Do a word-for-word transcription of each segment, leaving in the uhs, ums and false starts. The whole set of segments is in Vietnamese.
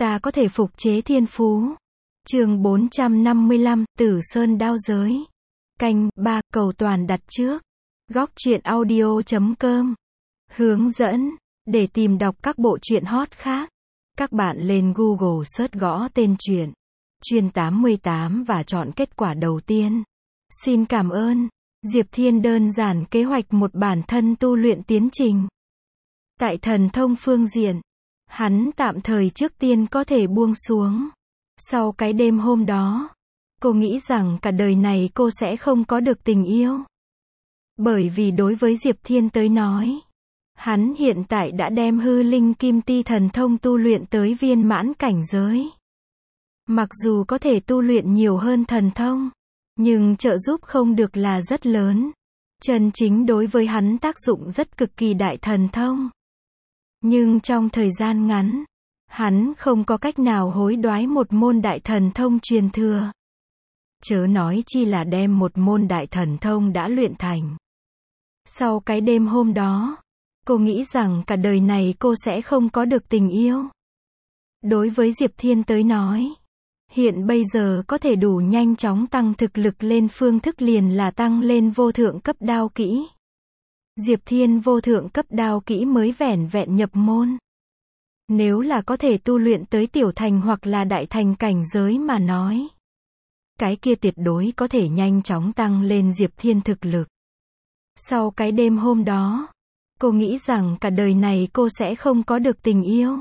ta có thể phục chế thiên phú. Chương bốn trăm năm mươi lăm, Tử Sơn đao giới. Canh ba, cầu toàn đặt trước. Góc truyện audio chấm com. Hướng dẫn. Để tìm đọc các bộ truyện hot khác, các bạn lên Google search gõ tên truyện Chuyên tám mươi tám và chọn kết quả đầu tiên. Xin cảm ơn. Diệp Thiên đơn giản kế hoạch một bản thân tu luyện tiến trình. Tại thần thông phương diện, hắn tạm thời trước tiên có thể buông xuống. Sau cái đêm hôm đó, cô nghĩ rằng cả đời này cô sẽ không có được tình yêu. Bởi vì đối với Diệp Thiên tới nói, hắn hiện tại đã đem hư linh kim ti thần thông tu luyện tới viên mãn cảnh giới. Mặc dù có thể tu luyện nhiều hơn thần thông, nhưng trợ giúp không được là rất lớn. Chân chính đối với hắn tác dụng rất cực kỳ đại thần thông. Nhưng trong thời gian ngắn, hắn không có cách nào hối đoái một môn đại thần thông truyền thừa. Chớ nói chi là đem một môn đại thần thông đã luyện thành. Sau cái đêm hôm đó, cô nghĩ rằng cả đời này cô sẽ không có được tình yêu. Đối với Diệp Thiên tới nói, hiện bây giờ có thể đủ nhanh chóng tăng thực lực lên phương thức liền là tăng lên vô thượng cấp đao kỹ. Diệp Thiên vô thượng cấp đao kỹ mới vẻn vẹn nhập môn. Nếu là có thể tu luyện tới tiểu thành hoặc là đại thành cảnh giới mà nói, cái kia tuyệt đối có thể nhanh chóng tăng lên Diệp Thiên thực lực. Sau cái đêm hôm đó, cô nghĩ rằng cả đời này cô sẽ không có được tình yêu.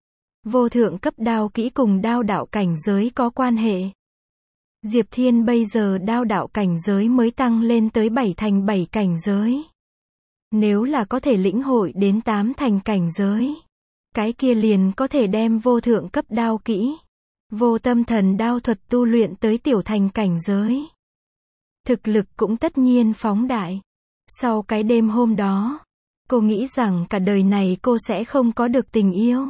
Vô thượng cấp đao kỹ cùng đao đạo cảnh giới có quan hệ. Diệp Thiên bây giờ đao đạo cảnh giới mới tăng lên tới bảy thành bảy cảnh giới. Nếu là có thể lĩnh hội đến tám thành cảnh giới, cái kia liền có thể đem vô thượng cấp đao kỹ, vô tâm thần đao thuật tu luyện tới tiểu thành cảnh giới. Thực lực cũng tất nhiên phóng đại. Sau cái đêm hôm đó, cô nghĩ rằng cả đời này cô sẽ không có được tình yêu.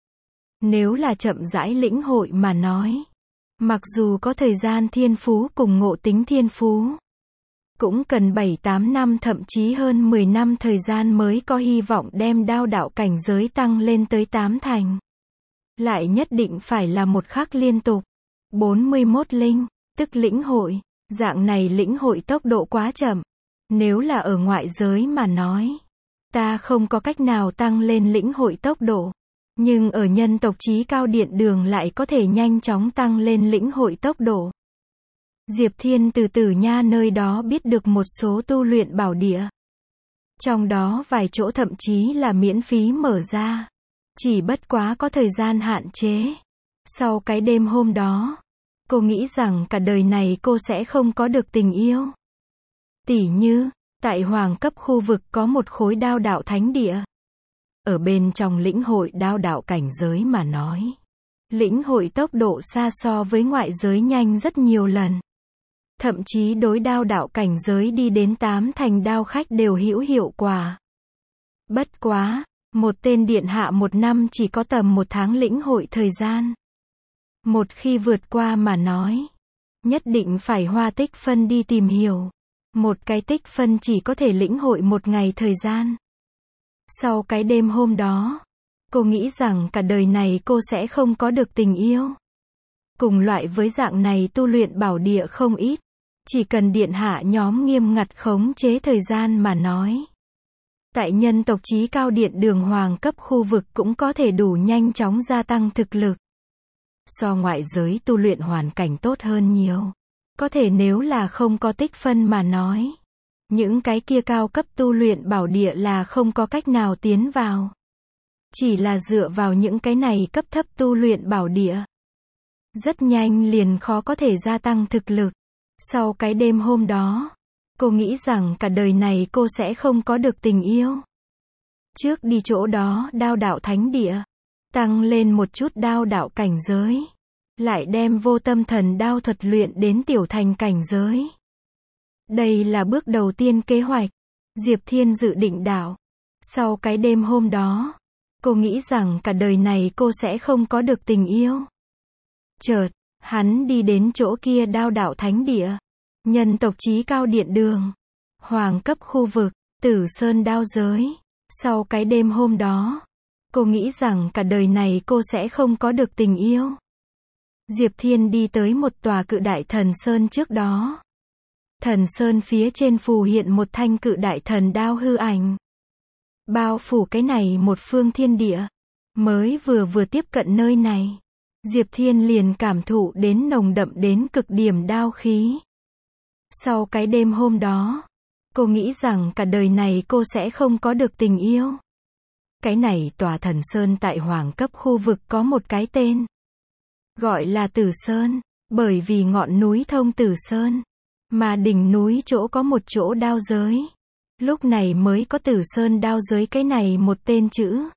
Nếu là chậm rãi lĩnh hội mà nói, mặc dù có thời gian thiên phú cùng ngộ tính thiên phú, cũng cần bảy tám năm thậm chí hơn mười năm thời gian mới có hy vọng đem đao đạo cảnh giới tăng lên tới tám thành. Lại nhất định phải là một khắc liên tục. bốn mươi mốt linh, tức lĩnh hội. Dạng này lĩnh hội tốc độ quá chậm. Nếu là ở ngoại giới mà nói, ta không có cách nào tăng lên lĩnh hội tốc độ. Nhưng ở nhân tộc chí cao điện đường lại có thể nhanh chóng tăng lên lĩnh hội tốc độ. Diệp Thiên từ Tử Nha nơi đó biết được một số tu luyện bảo địa. Trong đó vài chỗ thậm chí là miễn phí mở ra. Chỉ bất quá có thời gian hạn chế. Sau cái đêm hôm đó, cô nghĩ rằng cả đời này cô sẽ không có được tình yêu. Tỉ như, tại hoàng cấp khu vực có một khối đao đạo thánh địa. Ở bên trong lĩnh hội đao đạo cảnh giới mà nói, lĩnh hội tốc độ xa so với ngoại giới nhanh rất nhiều lần. Thậm chí đối đao đạo cảnh giới đi đến tám thành đao khách đều hữu hiệu quả. Bất quá, một tên điện hạ một năm chỉ có tầm một tháng lĩnh hội thời gian. Một khi vượt qua mà nói, nhất định phải hoa tích phân đi tìm hiểu. Một cái tích phân chỉ có thể lĩnh hội một ngày thời gian. Sau cái đêm hôm đó, cô nghĩ rằng cả đời này cô sẽ không có được tình yêu. Cùng loại với dạng này tu luyện bảo địa không ít. Chỉ cần điện hạ nhóm nghiêm ngặt khống chế thời gian mà nói. Tại nhân tộc chí cao điện đường hoàng cấp khu vực cũng có thể đủ nhanh chóng gia tăng thực lực. So ngoại giới tu luyện hoàn cảnh tốt hơn nhiều. Có thể nếu là không có tích phân mà nói, những cái kia cao cấp tu luyện bảo địa là không có cách nào tiến vào. Chỉ là dựa vào những cái này cấp thấp tu luyện bảo địa, rất nhanh liền khó có thể gia tăng thực lực. Sau cái đêm hôm đó, cô nghĩ rằng cả đời này cô sẽ không có được tình yêu. Trước đi chỗ đó đao đạo thánh địa, tăng lên một chút đao đạo cảnh giới, lại đem vô tâm thần đao thuật luyện đến tiểu thành cảnh giới. Đây là bước đầu tiên kế hoạch. Diệp Thiên dự định đạo. Sau cái đêm hôm đó, cô nghĩ rằng cả đời này cô sẽ không có được tình yêu. Chợt, hắn đi đến chỗ kia đao đạo thánh địa. Nhân tộc chí cao điện đường. Hoàng cấp khu vực, Tử Sơn đao giới. Sau cái đêm hôm đó, Cô nghĩ rằng cả đời này cô sẽ không có được tình yêu. Diệp Thiên đi tới một tòa cự đại thần sơn trước đó. Thần sơn phía trên phù hiện một thanh cự đại thần đao hư ảnh. Bao phủ cái này một phương thiên địa. Mới vừa vừa tiếp cận nơi này, Diệp Thiên liền cảm thụ đến nồng đậm đến cực điểm đao khí. Sau cái đêm hôm đó, cô nghĩ rằng cả đời này cô sẽ không có được tình yêu. Cái này tòa thần sơn tại hoàng cấp khu vực có một cái tên. Gọi là Tử Sơn, bởi vì ngọn núi thông Tử Sơn, mà đỉnh núi chỗ có một chỗ đao giới. Lúc này mới có Tử Sơn đao giới cái này một tên chữ.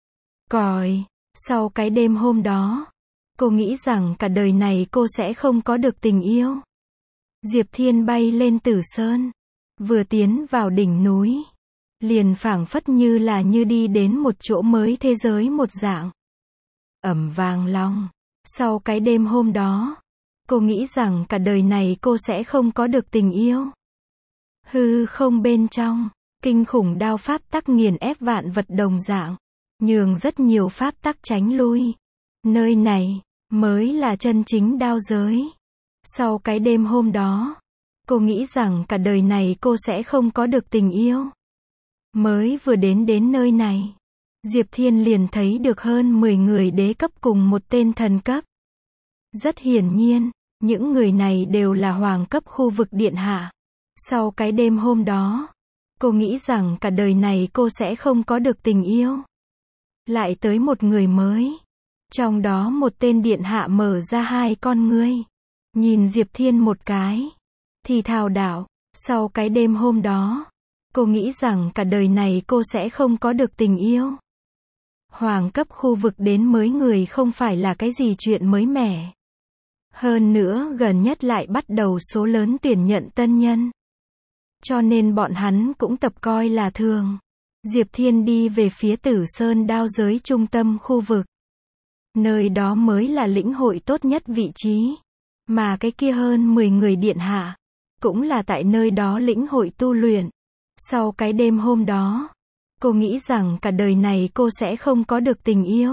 Còi, sau cái đêm hôm đó, cô nghĩ rằng cả đời này cô sẽ không có được tình yêu. Diệp Thiên bay lên Tử Sơn, vừa tiến vào đỉnh núi, liền phảng phất như là như đi đến một chỗ mới thế giới một dạng. Ầm vang long, sau cái đêm hôm đó, cô nghĩ rằng cả đời này cô sẽ không có được tình yêu. Hư không bên trong, kinh khủng đao pháp tắc nghiền ép vạn vật đồng dạng, nhường rất nhiều pháp tắc tránh lui. Nơi này, mới là chân chính đao giới. Sau cái đêm hôm đó, cô nghĩ rằng cả đời này cô sẽ không có được tình yêu. Mới vừa đến đến nơi này, Diệp Thiên liền thấy được hơn mười người đế cấp cùng một tên thần cấp. Rất hiển nhiên, những người này đều là hoàng cấp khu vực điện hạ. Sau cái đêm hôm đó, cô nghĩ rằng cả đời này cô sẽ không có được tình yêu. Lại tới một người mới. Trong đó một tên điện hạ mở ra hai con ngươi. Nhìn Diệp Thiên một cái. Thì thào đạo, sau cái đêm hôm đó, cô nghĩ rằng cả đời này cô sẽ không có được tình yêu. Hoàng cấp khu vực đến mới người không phải là cái gì chuyện mới mẻ. Hơn nữa gần nhất lại bắt đầu số lớn tuyển nhận tân nhân. Cho nên bọn hắn cũng tập coi là thường. Diệp Thiên đi về phía Tử Sơn đao giới trung tâm khu vực. Nơi đó mới là lĩnh hội tốt nhất vị trí. Mà cái kia hơn mười người điện hạ, cũng là tại nơi đó lĩnh hội tu luyện. Sau cái đêm hôm đó, cô nghĩ rằng cả đời này cô sẽ không có được tình yêu.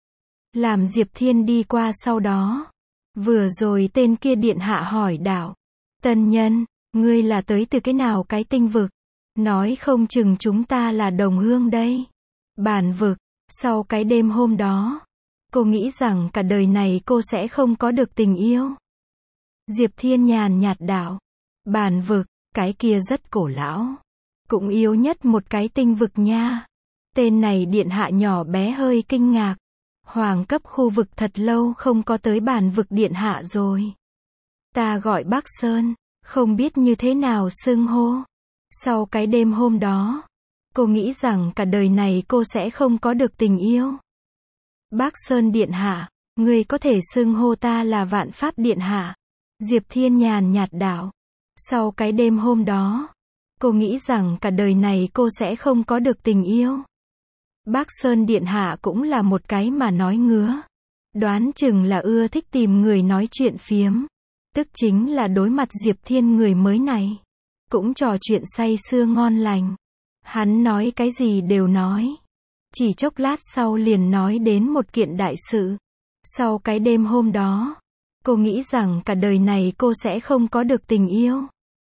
Làm Diệp Thiên đi qua sau đó. Vừa rồi tên kia điện hạ hỏi đạo. Tân nhân, ngươi là tới từ cái nào cái tinh vực? Nói không chừng chúng ta là đồng hương đây. Bản vực, sau cái đêm hôm đó, cô nghĩ rằng cả đời này cô sẽ không có được tình yêu. Diệp Thiên nhàn nhạt đạo. Bản vực, cái kia rất cổ lão. Cũng yếu nhất một cái tinh vực nha. Tên này điện hạ nhỏ bé hơi kinh ngạc. Hoàng cấp khu vực thật lâu không có tới bản vực điện hạ rồi. Ta gọi Bắc Sơn, không biết như thế nào xưng hô. Sau cái đêm hôm đó, cô nghĩ rằng cả đời này cô sẽ không có được tình yêu. Bắc Sơn điện hạ, ngươi có thể xưng hô ta là Vạn Pháp điện hạ. Diệp Thiên nhàn nhạt đạo. Sau cái đêm hôm đó, cô nghĩ rằng cả đời này cô sẽ không có được tình yêu. Bắc Sơn điện hạ cũng là một cái mà nói ngứa. Đoán chừng là ưa thích tìm người nói chuyện phiếm. Tức chính là đối mặt Diệp Thiên người mới này. Cũng trò chuyện say sưa ngon lành. Hắn nói cái gì đều nói. Chỉ chốc lát sau liền nói đến một kiện đại sự. Sau cái đêm hôm đó, cô nghĩ rằng cả đời này cô sẽ không có được tình yêu.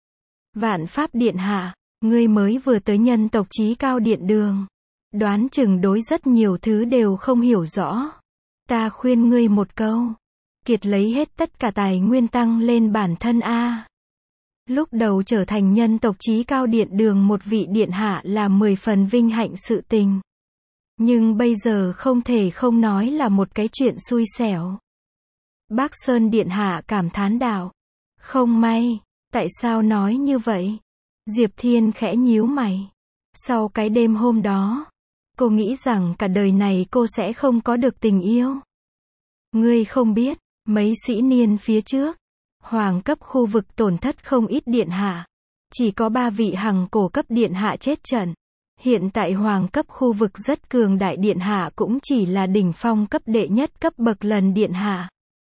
Vạn Pháp điện hạ, ngươi mới vừa tới nhân tộc chí cao điện đường. Đoán chừng đối rất nhiều thứ đều không hiểu rõ. Ta khuyên ngươi một câu. Kiệt lấy hết tất cả tài nguyên tăng lên bản thân a. Lúc đầu trở thành nhân tộc chí cao điện đường một vị điện hạ là mười phần vinh hạnh sự tình. Nhưng bây giờ không thể không nói là một cái chuyện xui xẻo. Bắc Sơn điện hạ cảm thán đạo. Không may, tại sao nói như vậy? Diệp Thiên khẽ nhíu mày. Sau cái đêm hôm đó, cô nghĩ rằng cả đời này cô sẽ không có được tình yêu. Ngươi không biết, mấy sĩ niên phía trước, hoàng cấp khu vực tổn thất không ít điện hạ. Chỉ có ba vị hằng cổ cấp điện hạ chết trận. Hiện tại hoàng cấp khu vực rất cường đại điện hạ cũng chỉ là đỉnh phong cấp đệ nhất cấp bậc lần điện hạ.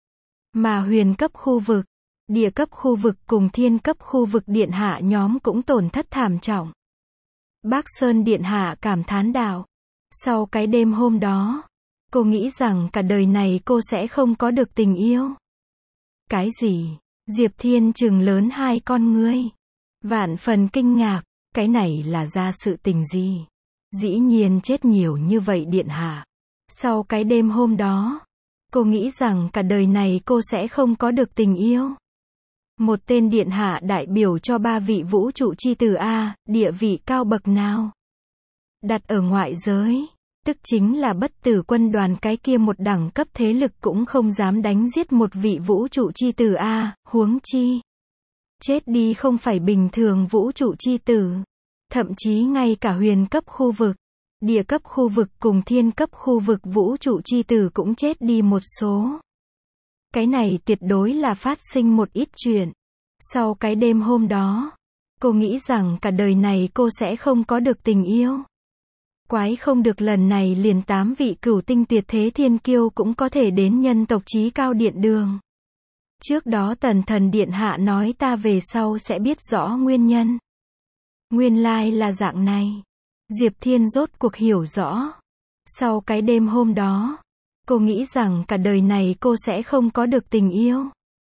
Mà huyền cấp khu vực, địa cấp khu vực cùng thiên cấp khu vực điện hạ nhóm cũng tổn thất thảm trọng. Bắc Sơn điện hạ cảm thán đạo. Sau cái đêm hôm đó, cô nghĩ rằng cả đời này cô sẽ không có được tình yêu. Cái gì? Diệp Thiên trừng lớn hai con ngươi. Vạn phần kinh ngạc, cái này là ra sự tình gì? Dĩ nhiên chết nhiều như vậy điện hạ. Sau cái đêm hôm đó, cô nghĩ rằng cả đời này cô sẽ không có được tình yêu. Một tên điện hạ đại biểu cho ba vị vũ trụ chi tử A, địa vị cao bậc nào? Đặt ở ngoại giới, tức chính là bất tử quân đoàn, cái kia một đẳng cấp thế lực cũng không dám đánh giết một vị vũ trụ chi tử A, huống chi. Chết đi không phải bình thường vũ trụ chi tử. Thậm chí ngay cả huyền cấp khu vực, địa cấp khu vực cùng thiên cấp khu vực vũ trụ chi tử cũng chết đi một số. Cái này tuyệt đối là phát sinh một ít chuyện. Sau cái đêm hôm đó, cô nghĩ rằng cả đời này cô sẽ không có được tình yêu. Quái không được lần này liền tám vị cửu tinh tuyệt thế thiên kiêu cũng có thể đến nhân tộc chí cao điện đường. Trước đó Tần Thần Điện Hạ nói ta về sau sẽ biết rõ nguyên nhân. Nguyên lai là dạng này. Diệp Thiên rốt cuộc hiểu rõ. Sau cái đêm hôm đó, cô nghĩ rằng cả đời này cô sẽ không có được tình yêu.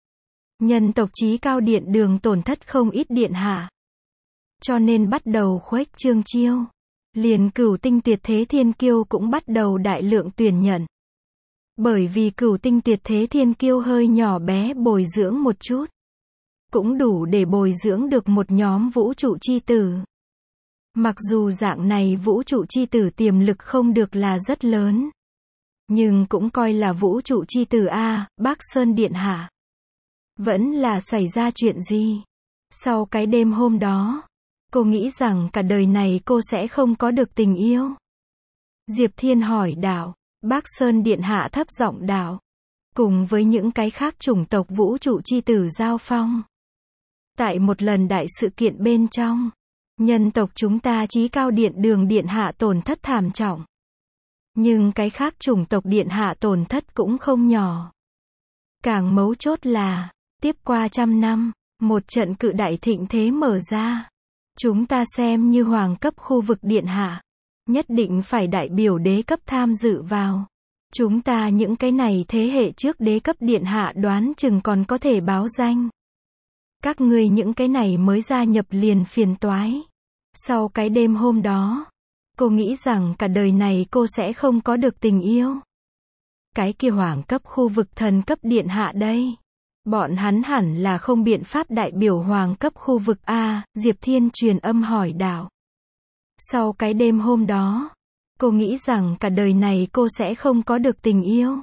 Nhân tộc chí cao điện đường tổn thất không ít điện hạ. Cho nên bắt đầu khuếch trương chiêu. Liền cửu tinh tuyệt thế thiên kiêu cũng bắt đầu đại lượng tuyển nhận. Bởi vì cửu tinh tuyệt thế thiên kiêu hơi nhỏ bé bồi dưỡng một chút. Cũng đủ để bồi dưỡng được một nhóm vũ trụ chi tử. Mặc dù dạng này vũ trụ chi tử tiềm lực không được là rất lớn. Nhưng cũng coi là vũ trụ chi tử A, Bác Sơn Điện Hạ. Vẫn là xảy ra chuyện gì? Sau cái đêm hôm đó, cô nghĩ rằng cả đời này cô sẽ không có được tình yêu. Diệp Thiên hỏi đạo, Bác Sơn Điện Hạ thấp giọng đạo. Cùng với những cái khác chủng tộc vũ trụ chi tử giao phong. Tại một lần đại sự kiện bên trong, nhân tộc chúng ta chí cao điện đường điện hạ tổn thất thảm trọng. Nhưng cái khác chủng tộc điện hạ tổn thất cũng không nhỏ. Càng mấu chốt là, tiếp qua trăm năm, một trận cự đại thịnh thế mở ra. Chúng ta xem như hoàng cấp khu vực điện hạ. Nhất định phải đại biểu đế cấp tham dự vào. Chúng ta những cái này thế hệ trước đế cấp điện hạ đoán chừng còn có thể báo danh. Các ngươi những cái này mới gia nhập liền phiền toái. Sau cái đêm hôm đó, cô nghĩ rằng cả đời này cô sẽ không có được tình yêu. Cái kia hoàng cấp khu vực thần cấp điện hạ đây. Bọn hắn hẳn là không biện pháp đại biểu hoàng cấp khu vực A, Diệp Thiên truyền âm hỏi đạo. Sau cái đêm hôm đó, cô nghĩ rằng cả đời này cô sẽ không có được tình yêu.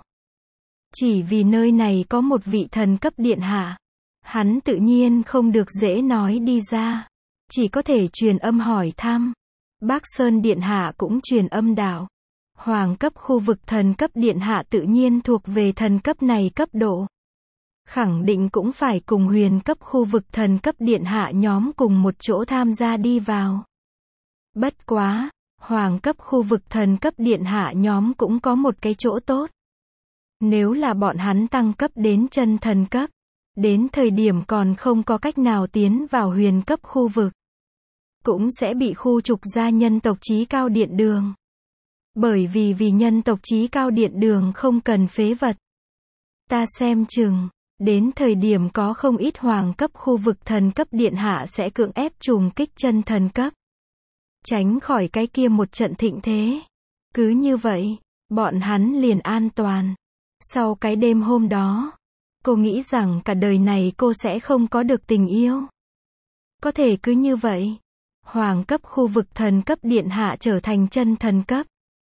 Chỉ vì nơi này có một vị thần cấp điện hạ. Hắn tự nhiên không được dễ nói đi ra. Chỉ có thể truyền âm hỏi thăm. Bác Sơn Điện Hạ cũng truyền âm đạo. Hoàng cấp khu vực thần cấp điện hạ tự nhiên thuộc về thần cấp này cấp độ. Khẳng định cũng phải cùng huyền cấp khu vực thần cấp điện hạ nhóm cùng một chỗ tham gia đi vào. Bất quá, hoàng cấp khu vực thần cấp điện hạ nhóm cũng có một cái chỗ tốt. Nếu là bọn hắn tăng cấp đến chân thần cấp, đến thời điểm còn không có cách nào tiến vào huyền cấp khu vực, cũng sẽ bị khu trục ra nhân tộc chí cao điện đường. Bởi vì vì nhân tộc chí cao điện đường không cần phế vật. Ta xem chừng, đến thời điểm có không ít hoàng cấp khu vực thần cấp điện hạ sẽ cưỡng ép trùng kích chân thần cấp. Tránh khỏi cái kia một trận thịnh thế. Cứ như vậy, bọn hắn liền an toàn. Sau cái đêm hôm đó, cô nghĩ rằng cả đời này cô sẽ không có được tình yêu. Có thể cứ như vậy, hoàng cấp khu vực thần cấp điện hạ trở thành chân thần cấp.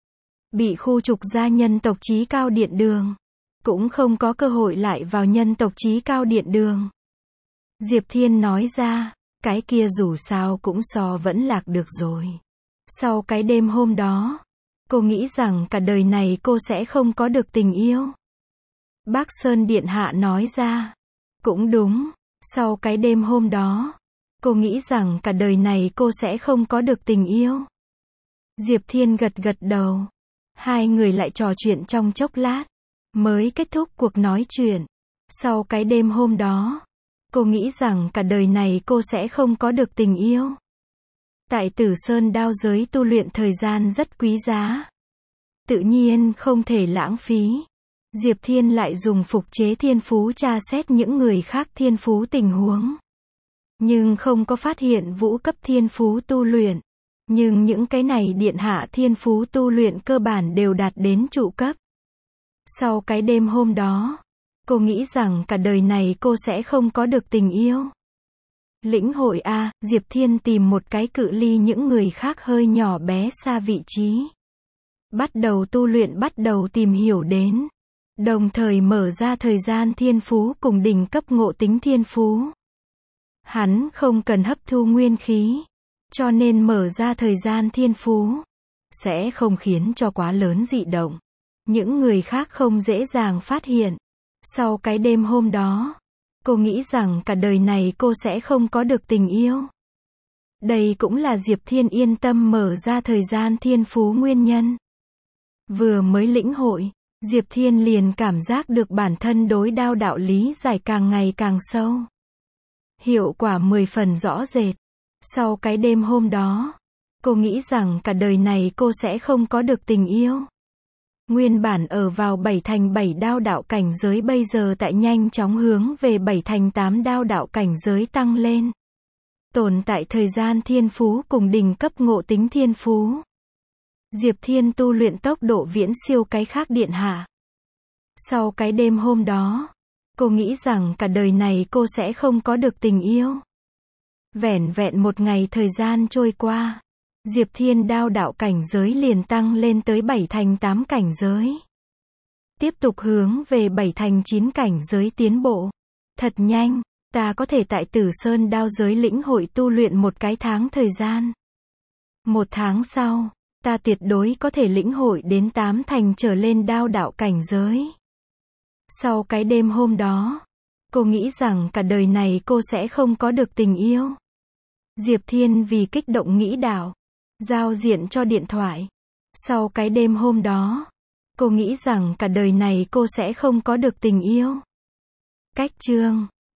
Bị khu trục ra nhân tộc chí cao điện đường. Cũng không có cơ hội lại vào nhân tộc chí cao điện đường. Diệp Thiên nói ra, cái kia dù sao cũng so vẫn lạc được rồi. Sau cái đêm hôm đó, cô nghĩ rằng cả đời này cô sẽ không có được tình yêu. Bác Sơn Điện Hạ nói ra, cũng đúng, sau cái đêm hôm đó, cô nghĩ rằng cả đời này cô sẽ không có được tình yêu. Diệp Thiên gật gật đầu. Hai người lại trò chuyện trong chốc lát, mới kết thúc cuộc nói chuyện. Sau cái đêm hôm đó, cô nghĩ rằng cả đời này cô sẽ không có được tình yêu. Tại Tử Sơn Đao giới tu luyện thời gian rất quý giá. Tự nhiên không thể lãng phí. Diệp Thiên lại dùng phục chế thiên phú tra xét những người khác thiên phú tình huống. Nhưng không có phát hiện vũ cấp thiên phú tu luyện. Nhưng những cái này điện hạ thiên phú tu luyện cơ bản đều đạt đến trụ cấp. Sau cái đêm hôm đó, cô nghĩ rằng cả đời này cô sẽ không có được tình yêu. Lĩnh hội A, Diệp Thiên tìm một cái cự ly những người khác hơi nhỏ bé xa vị trí. Bắt đầu tu luyện, bắt đầu tìm hiểu đến. Đồng thời mở ra thời gian thiên phú cùng đỉnh cấp ngộ tính thiên phú. Hắn không cần hấp thu nguyên khí, cho nên mở ra thời gian thiên phú sẽ không khiến cho quá lớn dị động. Những người khác không dễ dàng phát hiện. Sau cái đêm hôm đó, cô nghĩ rằng cả đời này cô sẽ không có được tình yêu. Đây cũng là Diệp Thiên yên tâm mở ra thời gian thiên phú nguyên nhân. Vừa mới lĩnh hội, Diệp Thiên liền cảm giác được bản thân đối đao đạo lý giải càng ngày càng sâu. Hiệu quả mười phần rõ rệt. Sau cái đêm hôm đó, cô nghĩ rằng cả đời này cô sẽ không có được tình yêu. Nguyên bản ở vào bảy thành bảy đao đạo cảnh giới bây giờ tại nhanh chóng hướng về bảy thành tám đao đạo cảnh giới tăng lên. Tồn tại thời gian thiên phú cùng đỉnh cấp ngộ tính thiên phú. Diệp Thiên tu luyện tốc độ viễn siêu cái khác điện hạ. Sau cái đêm hôm đó, cô nghĩ rằng cả đời này cô sẽ không có được tình yêu. Vẻn vẹn một ngày thời gian trôi qua, Diệp Thiên đao đạo cảnh giới liền tăng lên tới bảy thành tám cảnh giới. Tiếp tục hướng về bảy thành chín cảnh giới tiến bộ. Thật nhanh, ta có thể tại Tử Sơn đao giới lĩnh hội tu luyện một cái tháng thời gian. Một tháng sau, ta tuyệt đối có thể lĩnh hội đến tám thành trở lên đao đạo cảnh giới. Sau cái đêm hôm đó, cô nghĩ rằng cả đời này cô sẽ không có được tình yêu. Diệp Thiên vì kích động nghĩ đạo, giao diện cho điện thoại. Sau cái đêm hôm đó, cô nghĩ rằng cả đời này cô sẽ không có được tình yêu. Cách chương